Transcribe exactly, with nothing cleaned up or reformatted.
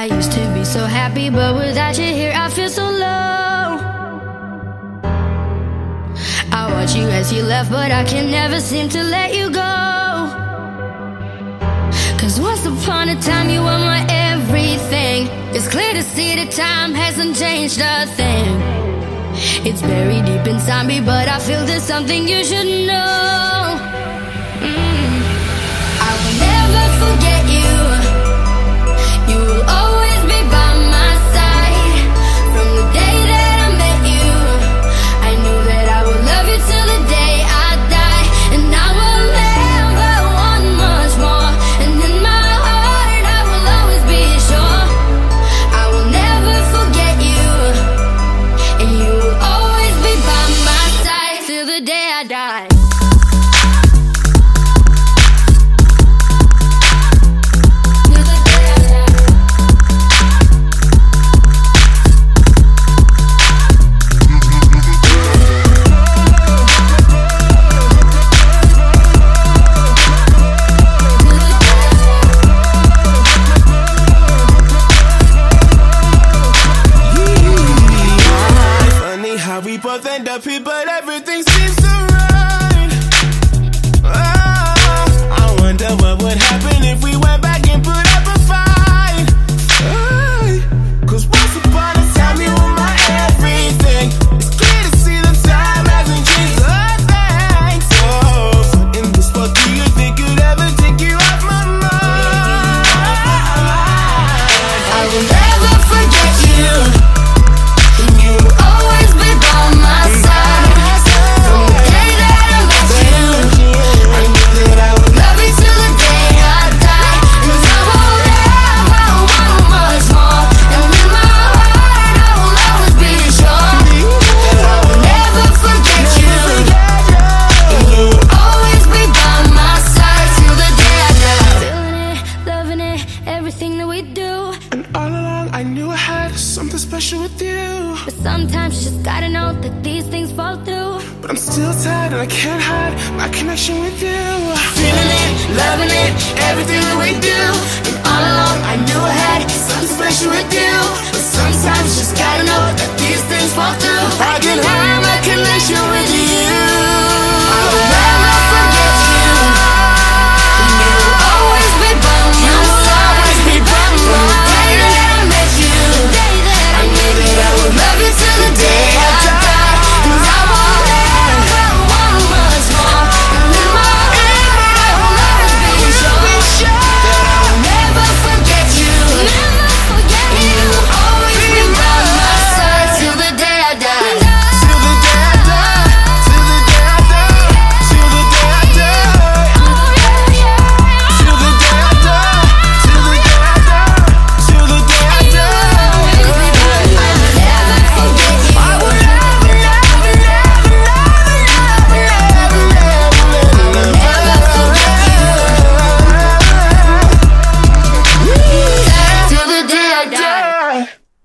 I used to be so happy, but without you here I feel so low. I watch you as you left, but I can never seem to let you go. Cause once upon a time you were my everything. It's clear to see that time hasn't changed a thing. It's buried deep inside me, but I feel there's something you should know. mm. I will never forget you. You will always be by my side. From the day that I met you, I knew that I would love you till the day I die. And I will never want much more. And in my heart I will always be sure I will never forget you. And you will always be by my side till the day I die. We both end up here, but everything seems so right. Oh, I wonder what would happen if we went back and put up a fight. Hey, cause once upon a time you were my everything. It's clear to see the time hasn't changed a thing. So, what in this world do you think could ever take you off my mind? I will never forget you. You will always be by my side. From the day that I met you, I knew that I would love you till the day I die. Cause I will never want much more. And in my heart I will always be sure that I will never forget you. And you will always be by my side till the day I die. Feeling it, loving it, everything that we do. And all along I knew I had something special with you. But sometimes you just gotta know that these things fall through. But I'm still tired and I can't hide my connection with you. Feeling it, loving it, everything that we do. And all along I knew I had